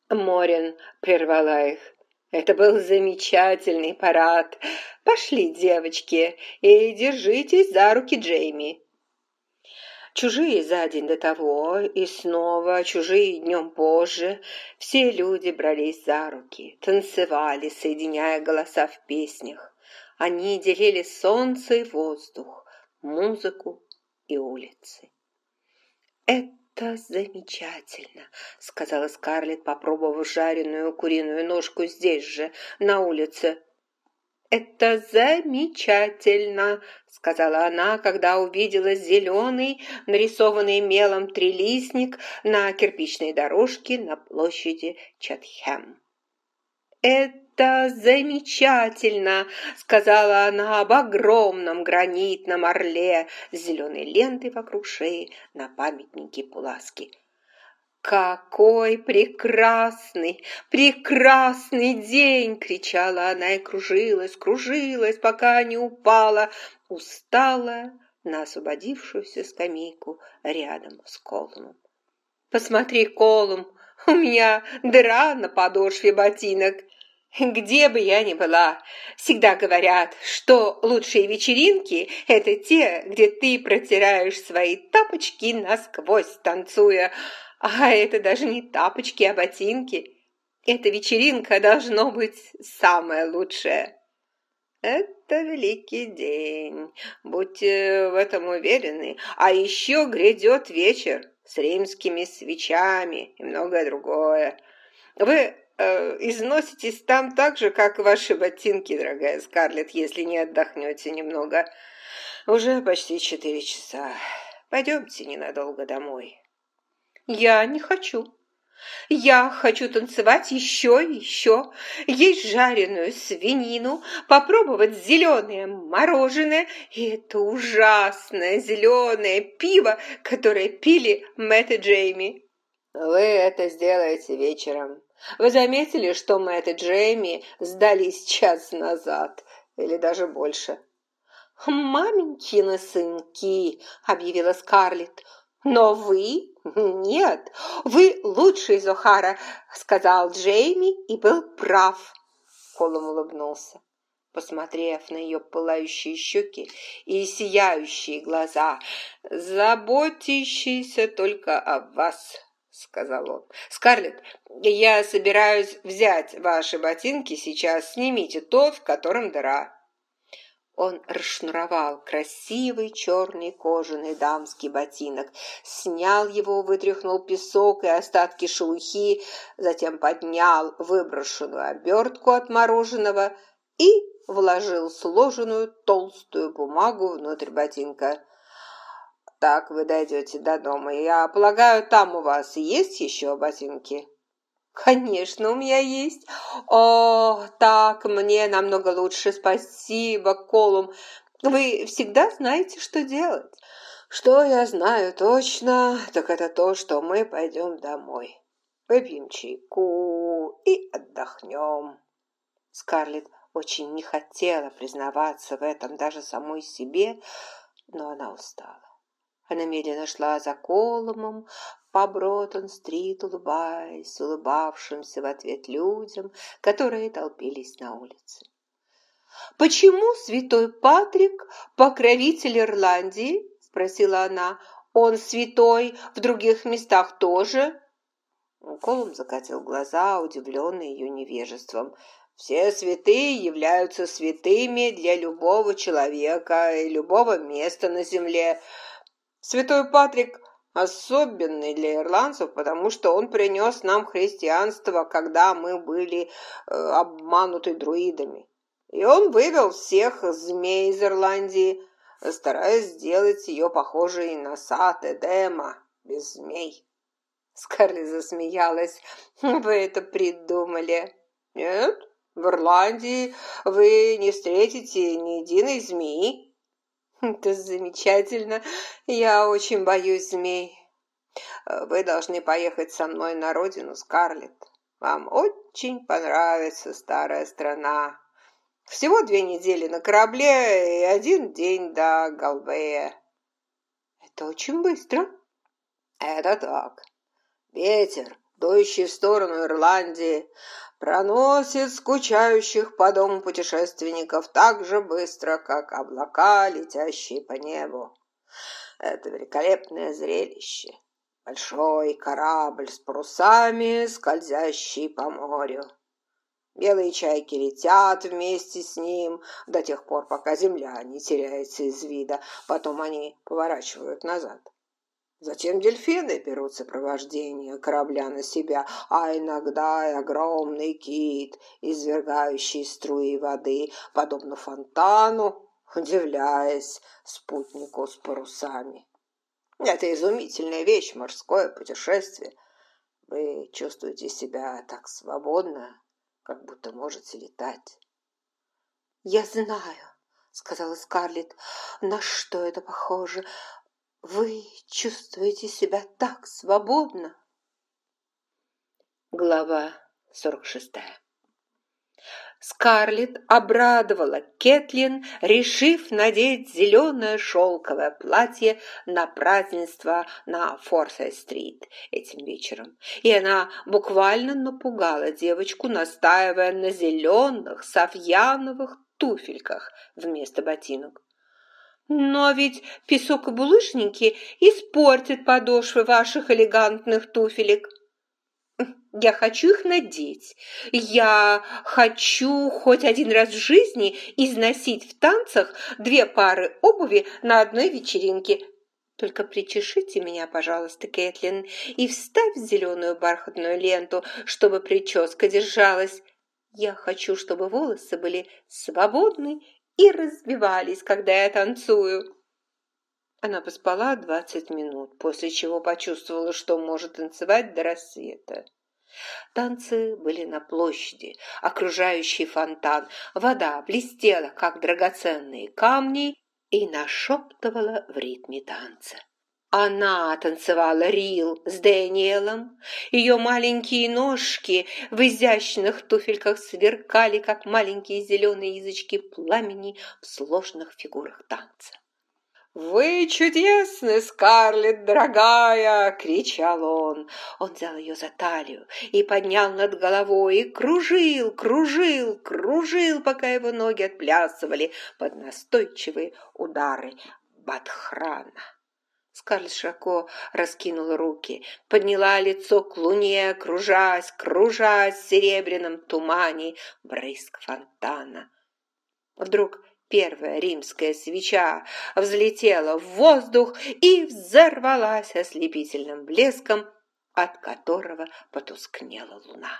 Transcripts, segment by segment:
Морин прервала их. Это был замечательный парад. Пошли, девочки, и держитесь за руки Джейми. Чужие за день до того, и снова чужие днем позже, все люди брались за руки, танцевали, соединяя голоса в песнях. Они делили солнце и воздух, музыку и улицы. «Это замечательно», — сказала Скарлетт, попробовав жареную куриную ножку здесь же, на улице. «Это замечательно», — сказала она, когда увидела зеленый, нарисованный мелом трилистник на кирпичной дорожке на площади Чатхэм. «Это замечательно», — сказала она об огромном гранитном орле с зеленой лентой вокруг шеи на памятнике Пуласки. «Какой прекрасный, прекрасный день!» — кричала она и кружилась, кружилась, пока не упала, усталая, на освободившуюся скамейку рядом с Колумом. «Посмотри, Колум, у меня дыра на подошве ботинок. Где бы я ни была, всегда говорят, что лучшие вечеринки – это те, где ты протираешь свои тапочки насквозь, танцуя. А это даже не тапочки, а ботинки. Эта вечеринка должно быть самая лучшая». «Это великий день, будьте в этом уверены. А еще грядет вечер с римскими свечами и многое другое. Вы износитесь там так же, как ваши ботинки, дорогая Скарлетт, если не отдохнете немного. Уже почти 4 часа. Пойдемте ненадолго домой». «Я не хочу. Я хочу танцевать еще и еще, есть жареную свинину, попробовать зеленое мороженое и это ужасное зеленое пиво, которое пили Мэтт и Джейми». «Вы это сделаете вечером. Вы заметили, что Мэтт и Джейми сдались час назад, или даже больше?» «Маменькины сынки», — объявила Скарлетт. «Но вы? Нет, вы лучший из О'Хара», — сказал Джейми и был прав. Колум улыбнулся, посмотрев на ее пылающие щеки и сияющие глаза. «Заботящийся только о вас», — сказал он. «Скарлетт, я собираюсь взять ваши ботинки сейчас. Снимите тот, в котором дыра». Он расшнуровал красивый черный кожаный дамский ботинок, снял его, вытряхнул песок и остатки шелухи, затем поднял выброшенную обертку от мороженого и вложил сложенную толстую бумагу внутрь ботинка. «Так вы дойдете до дома. Я полагаю, там у вас есть еще ботинки?» «Конечно, у меня есть. О, так, мне намного лучше. Спасибо, Колум. Вы всегда знаете, что делать». «Что я знаю точно, так это то, что мы пойдем домой. Выпьем чайку и отдохнем». Скарлетт очень не хотела признаваться в этом даже самой себе, но она устала. Она медленно шла за Колумом по Бротон-стрит, улыбаясь улыбавшимся в ответ людям, которые толпились на улице. «Почему святой Патрик покровитель Ирландии?» – спросила она. «Он святой в других местах тоже?» Колум закатил глаза, удивленный ее невежеством. «Все святые являются святыми для любого человека и любого места на земле. Святой Патрик особенный для ирландцев, потому что он принес нам христианство, когда мы были обмануты друидами. И он вывел всех змей из Ирландии, стараясь сделать ее похожей на сад Эдема, без змей». Скарлетт засмеялась. «Вы это придумали?» «Нет, в Ирландии вы не встретите ни единой змеи». «Это замечательно. Я очень боюсь змей. Вы должны поехать со мной на родину, Скарлетт. Вам очень понравится старая страна. Всего 2 недели на корабле и 1 день до Галвея». «Это очень быстро». «Это так. Ветер дующий в сторону Ирландии, проносит скучающих по дому путешественников так же быстро, как облака, летящие по небу. Это великолепное зрелище. Большой корабль с парусами, скользящий по морю. Белые чайки летят вместе с ним до тех пор, пока земля не теряется из вида. Потом они поворачивают назад. Затем дельфины берут сопровождение корабля на себя, а иногда и огромный кит, извергающий струи воды, подобно фонтану, удивляясь спутнику с парусами. Это изумительная вещь, морское путешествие. Вы чувствуете себя так свободно, как будто можете летать. «Я знаю», — сказала Скарлетт, — «на что это похоже. Вы чувствуете себя так свободно». Глава 46. Скарлетт обрадовала Кэтлин, решив надеть зеленое шелковое платье на празднество на Форсайт-стрит этим вечером. И она буквально напугала девочку, настаивая на зеленых софьяновых туфельках вместо ботинок. «Но ведь песок и булыжники испортят подошвы ваших элегантных туфелек». «Я хочу их надеть. Я хочу хоть один раз в жизни износить в танцах 2 пары обуви на одной вечеринке. Только причешите меня, пожалуйста, Кэтлин, и вставь зеленую бархатную ленту, чтобы прическа держалась. Я хочу, чтобы волосы были свободны и развивались, когда я танцую». Она поспала 20 минут, после чего почувствовала, что может танцевать до рассвета. Танцы были на площади, окружающей фонтан. Вода блестела, как драгоценные камни, и нашептывала в ритме танца. Она танцевала рил с Дэниелом. Ее маленькие ножки в изящных туфельках сверкали, как маленькие зеленые язычки пламени в сложных фигурах танца. «Вы чудесны, Скарлетт, дорогая!» — кричал он. Он взял ее за талию и поднял над головой, и кружил, кружил, кружил, пока его ноги отплясывали под настойчивые удары бадхрана. Скарлетт широко раскинула руки, подняла лицо к луне, кружась, кружась в серебряном тумане брызг фонтана. Вдруг первая римская свеча взлетела в воздух и взорвалась ослепительным блеском, от которого потускнела луна.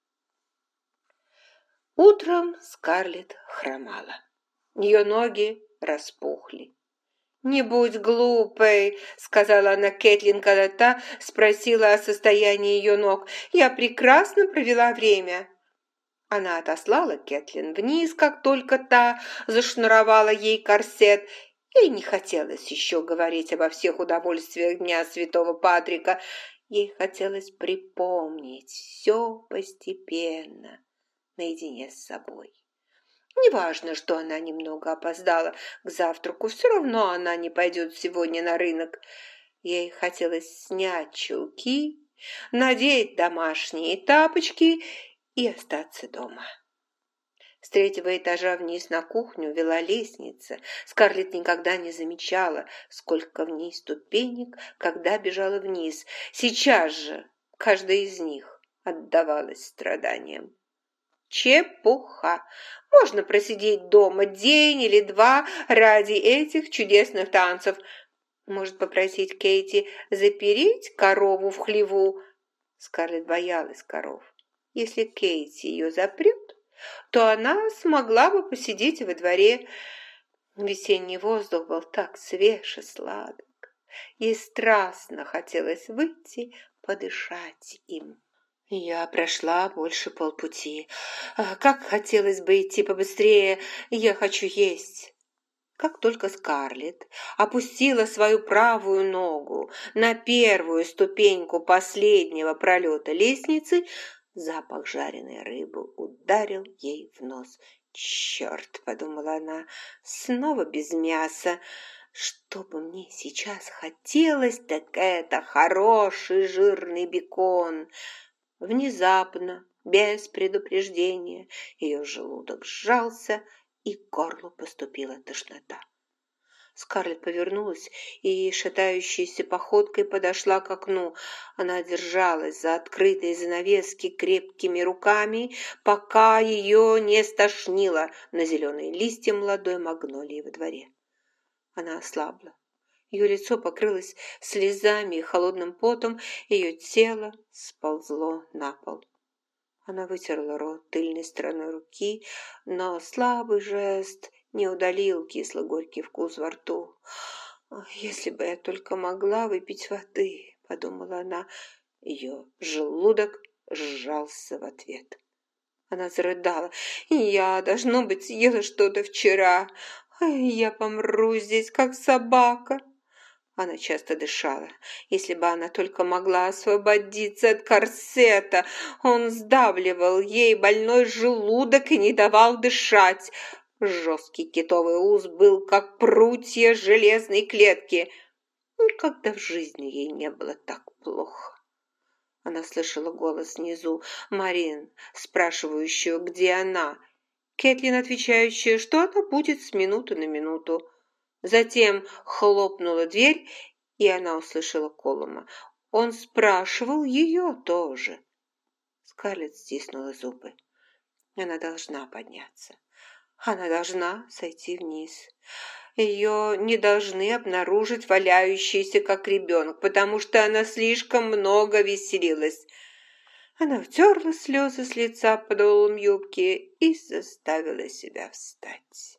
Утром Скарлетт хромала. Ее ноги распухли. «Не будь глупой», — сказала она Кэтлин, когда та спросила о состоянии ее ног. «Я прекрасно провела время». Она отослала Кэтлин вниз, как только та зашнуровала ей корсет. Ей не хотелось еще говорить обо всех удовольствиях Дня Святого Патрика. Ей хотелось припомнить все постепенно, наедине с собой. Неважно, что она немного опоздала к завтраку, все равно она не пойдет сегодня на рынок. Ей хотелось снять чулки, надеть домашние тапочки и остаться дома. С 3-го этажа вниз на кухню вела лестница. Скарлетт никогда не замечала, сколько в ней ступенек, когда бежала вниз. Сейчас же каждая из них отдавалась страданиям. Чепуха! Можно просидеть дома день или 2 ради этих чудесных танцев. Может, попросить Кейти запереть корову в хлеву? Скарлетт боялась коров. Если Кейти ее запрет, то она смогла бы посидеть во дворе. Весенний воздух был так свеж и сладок. Ей страстно хотелось выйти, подышать им. Я прошла больше полпути. Как хотелось бы идти побыстрее, я хочу есть. Как только Скарлетт опустила свою правую ногу на первую ступеньку последнего пролета лестницы, запах жареной рыбы ударил ей в нос. «Черт!» — подумала она, — «снова без мяса. Что бы мне сейчас хотелось, так это хороший жирный бекон». Внезапно, без предупреждения, ее желудок сжался, и к горлу поступила тошнота. Скарлетт повернулась и, шатающейся походкой, подошла к окну. Она держалась за открытые занавески крепкими руками, пока ее не стошнило на зеленые листья молодой магнолии во дворе. Она ослабла. Ее лицо покрылось слезами и холодным потом, ее тело сползло на пол. Она вытерла рот тыльной стороной руки, но слабый жест не удалил кисло-горький вкус во рту. «Если бы я только могла выпить воды», — подумала она. Ее желудок сжался в ответ. Она зарыдала. «Я, должно быть, съела что-то вчера. Я помру здесь, как собака». Она часто дышала. Если бы она только могла освободиться от корсета, он сдавливал ей больной желудок и не давал дышать. Жесткий китовый ус был, как прутья железной клетки. Никогда в жизни ей не было так плохо. Она слышала голос снизу, Марин, спрашивающую, где она. Кэтлин, отвечающая, что она будет с минуты на минуту. Затем хлопнула дверь, и она услышала Колума. Он спрашивал ее тоже. Скарлетт стиснула зубы. Она должна подняться. Она должна сойти вниз. Ее не должны обнаружить валяющейся, как ребенок, потому что она слишком много веселилась. Она втерла слезы с лица подолом юбки и заставила себя встать.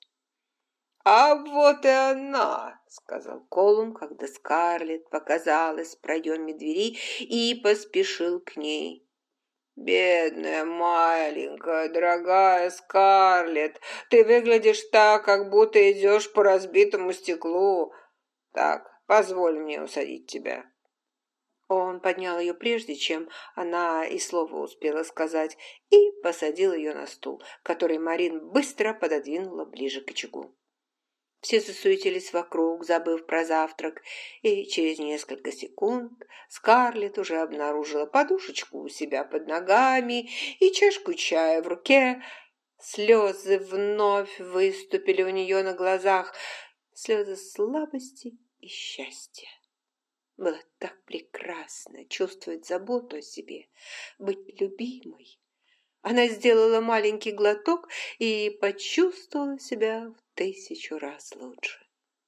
«А вот и она!» — сказал Колум, когда Скарлетт показалась в проеме двери и поспешил к ней. «Бедная, маленькая, дорогая Скарлетт, ты выглядишь так, как будто идешь по разбитому стеклу. Так, позволь мне усадить тебя». Он поднял ее прежде, чем она и слова успела сказать, и посадил ее на стул, который Марин быстро пододвинула ближе к очагу. Все засуетились вокруг, забыв про завтрак, и через несколько секунд Скарлетт уже обнаружила подушечку у себя под ногами и чашку чая в руке. Слезы вновь выступили у нее на глазах, слезы слабости и счастья. Было так прекрасно чувствовать заботу о себе, быть любимой. Она сделала маленький глоток и почувствовала себя в 1000 раз лучше.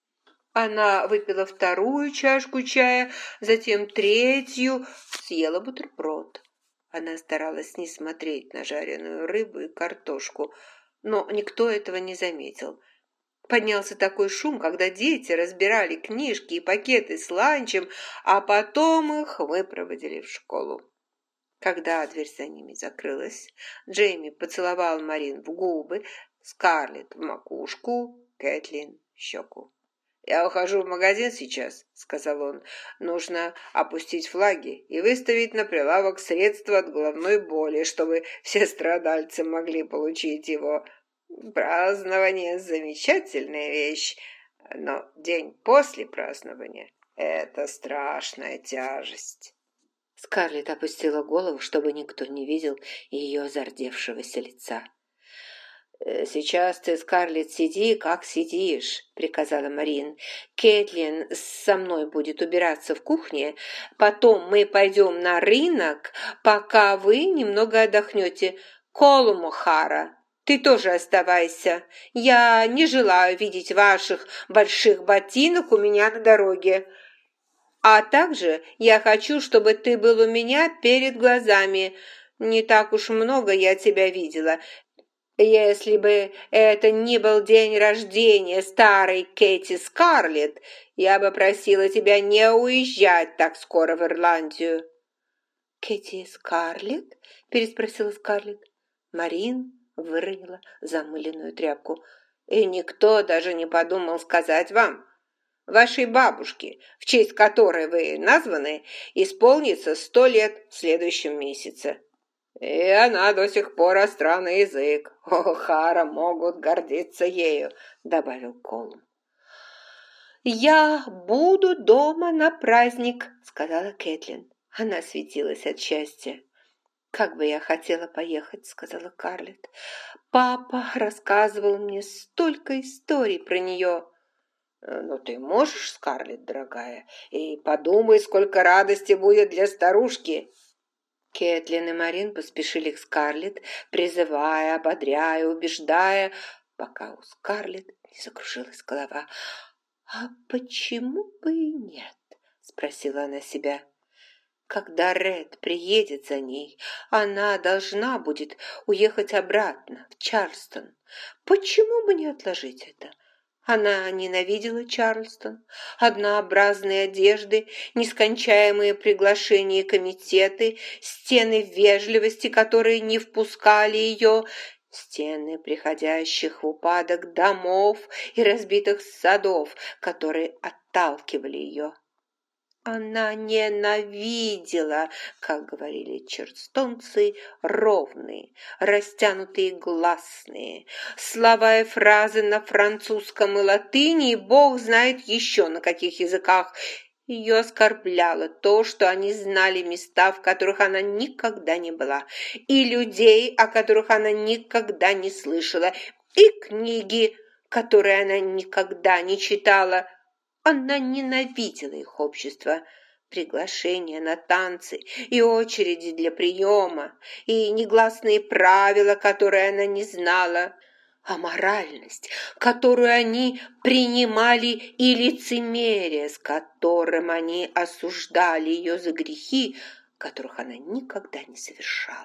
Она выпила вторую чашку чая, затем третью, съела бутерброд. Она старалась не смотреть на жареную рыбу и картошку, но никто этого не заметил. Поднялся такой шум, когда дети разбирали книжки и пакеты с ланчем, а потом их выпроводили в школу. Когда дверь за ними закрылась, Джейми поцеловал Марин в губы, Скарлетт в макушку, Кэтлин в щеку. «Я ухожу в магазин сейчас», — сказал он. «Нужно опустить флаги и выставить на прилавок средства от головной боли, чтобы все страдальцы могли получить его. Празднование — замечательная вещь, но день после празднования — это страшная тяжесть». Скарлетт опустила голову, чтобы никто не видел ее зардевшегося лица. «Сейчас ты, Скарлетт, сиди, как сидишь», — приказала Марин. «Кэтлин со мной будет убираться в кухне, потом мы пойдем на рынок, пока вы немного отдохнете. Колум О'Хара, ты тоже оставайся. Я не желаю видеть ваших больших ботинок у меня на дороге. А также я хочу, чтобы ты был у меня перед глазами. Не так уж много я тебя видела. Если бы это не был день рождения старой Кэти Скарлетт, я бы просила тебя не уезжать так скоро в Ирландию». «Кэти Скарлетт?» – переспросила Скарлетт. Марин выронила замыленную тряпку. «И никто даже не подумал сказать вам. Вашей бабушке, в честь которой вы названы, исполнится 100 лет в следующем месяце. И она до сих пор остра на язык. О'Хара могут гордиться ею», — добавил Колум. «Я буду дома на праздник», — сказала Кэтлин. Она светилась от счастья. «Как бы я хотела поехать», — сказала Скарлетт. «Папа рассказывал мне столько историй про нее». «Ну, ты можешь, Скарлетт, дорогая, и подумай, сколько радости будет для старушки». Кэтлин и Марин поспешили к Скарлетт, призывая, ободряя, убеждая, пока у Скарлетт не закружилась голова. «А почему бы и нет?» — спросила она себя. «Когда Ред приедет за ней, она должна будет уехать обратно, в Чарльстон. Почему бы не отложить это?» Она ненавидела Чарльстон. Однообразные одежды, нескончаемые приглашения и комитеты, стены вежливости, которые не впускали ее, стены приходящих в упадок домов и разбитых садов, которые отталкивали ее. Она ненавидела, как говорили чарльстонцы, ровные, растянутые гласные, слова и фразы на французском и латыни, и бог знает еще на каких языках. Ее оскорбляло то, что они знали места, в которых она никогда не была, и людей, о которых она никогда не слышала, и книги, которые она никогда не читала. Она ненавидела их общество, приглашения на танцы и очереди для приема, и негласные правила, которые она не знала, а моральность, которую они принимали, и лицемерие, с которым они осуждали ее за грехи, которых она никогда не совершала.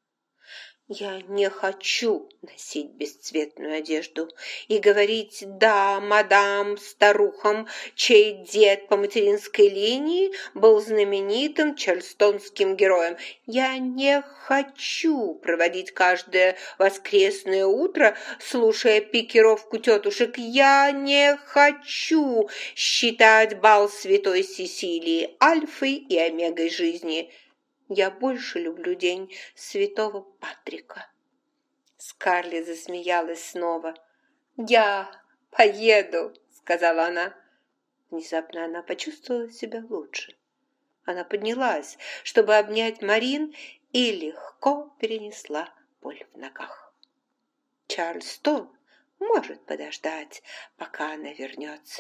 Я не хочу носить бесцветную одежду и говорить «да, мадам» старухам, чей дед по материнской линии был знаменитым чарльстонским героем. Я не хочу проводить каждое воскресное утро, слушая пикировку тетушек. Я не хочу считать бал Святой Сесилии альфой и омегой жизни. Я больше люблю день Святого Патрика. Скарлетт засмеялась снова. «Я поеду», — сказала она. Внезапно она почувствовала себя лучше. Она поднялась, чтобы обнять Марин, и легко перенесла боль в ногах. Чарльстон может подождать, пока она вернется.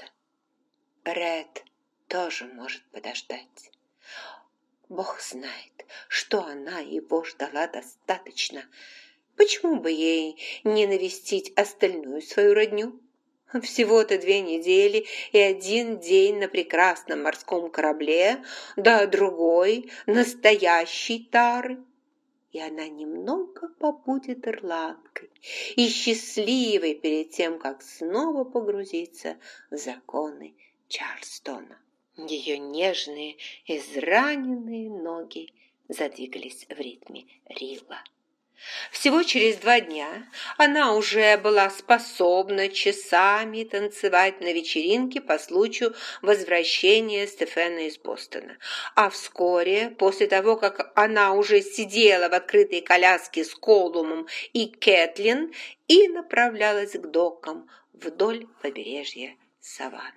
Ред тоже может подождать. Бог знает, что она его ждала достаточно. Почему бы ей не навестить остальную свою родню? Всего-то 2 недели и 1 день на прекрасном морском корабле, да другой, настоящей тары. И она немного побудет ирландкой и счастливой перед тем, как снова погрузиться в законы Чарльстона. Ее нежные, израненные ноги задвигались в ритме рилла. Всего через 2 дня она уже была способна часами танцевать на вечеринке по случаю возвращения Стефена из Бостона. А вскоре, после того, как она уже сидела в открытой коляске с Колумом и Кэтлин и направлялась к докам вдоль побережья Саванны.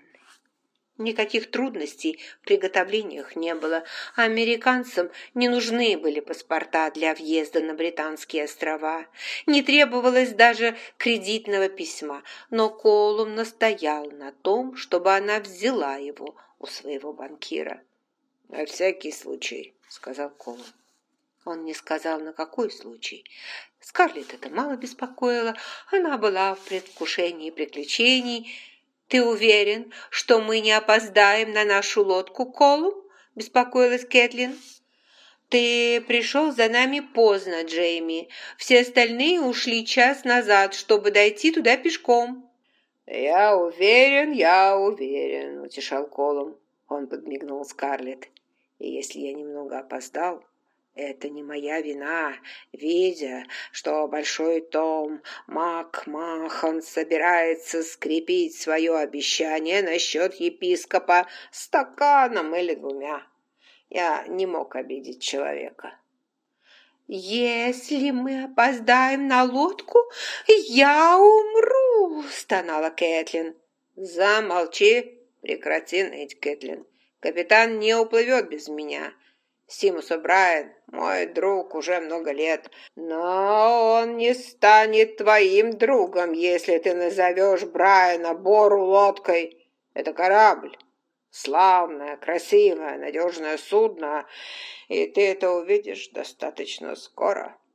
Никаких трудностей в приготовлениях не было. Американцам не нужны были паспорта для въезда на Британские острова. Не требовалось даже кредитного письма, но Колум настоял на том, чтобы она взяла его у своего банкира. «На всякий случай», — сказал Колум. Он не сказал, на какой случай. Скарлетт это мало беспокоило. Она была в предвкушении приключений. «Ты уверен, что мы не опоздаем на нашу лодку, Колум?» – беспокоилась Кэтлин. «Ты пришел за нами поздно, Джейми. Все остальные ушли час назад, чтобы дойти туда пешком». «Я уверен», – утешал Колум. Он подмигнул Скарлетт. «И если я немного опоздал, это не моя вина, видя, что большой Том Макмахан собирается скрепить свое обещание насчет епископа стаканом или 2. Я не мог обидеть человека». «Если мы опоздаем на лодку, я умру!» – стонала Кэтлин. «Замолчи, прекрати ныть, Кэтлин. Капитан не уплывет без меня. Симус О'Брайен мой друг уже много лет, но он не станет твоим другом, если ты назовешь Брайана Бору лодкой. Это корабль. Славное, красивое, надежное судно, и ты это увидишь достаточно скоро.